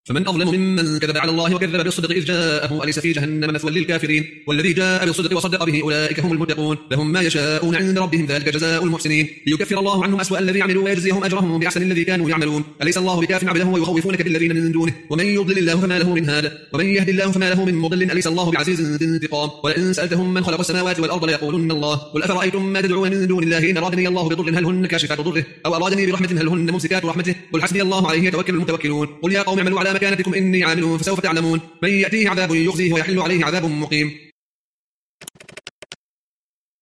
فمن أظلم ممن كذب على الله وكذب بالصدق إذ جاءه أليس في جهنم مثوى للكافرين والذي جاء بالصدق وصدق به أولئك هم المتقون لهم ما يشاءون عند ربهم ذلك جزاء المحسنين ليكفر الله عنهم أسوأ الذي عملوا ويجزيهم أجرهم بأحسن الذي كانوا يعملون أليس الله بكاف عبده ويخوفونك بالذين من دونه ومن يضلل الله فما له من هاد ومن يهد الله فما له من مضل أليس الله بعزيز ذي انتقام ولئن سألتهم من خلق السماوات والأرض ليقولن الله قل أفرأيتم ما تدعون من دون الله إن أرادني الله بضر هل هن كاشفات ضره أو أرادني برحمة هل هن ممسكات رحمته قل حسبي الله عليه يتوكل المتوكلون قل يا قوم اعملوا على مكانتكم إني عامل فسوف تعلمون من يأتيه عذاب يخزيه ويحل عليه عذاب مقيم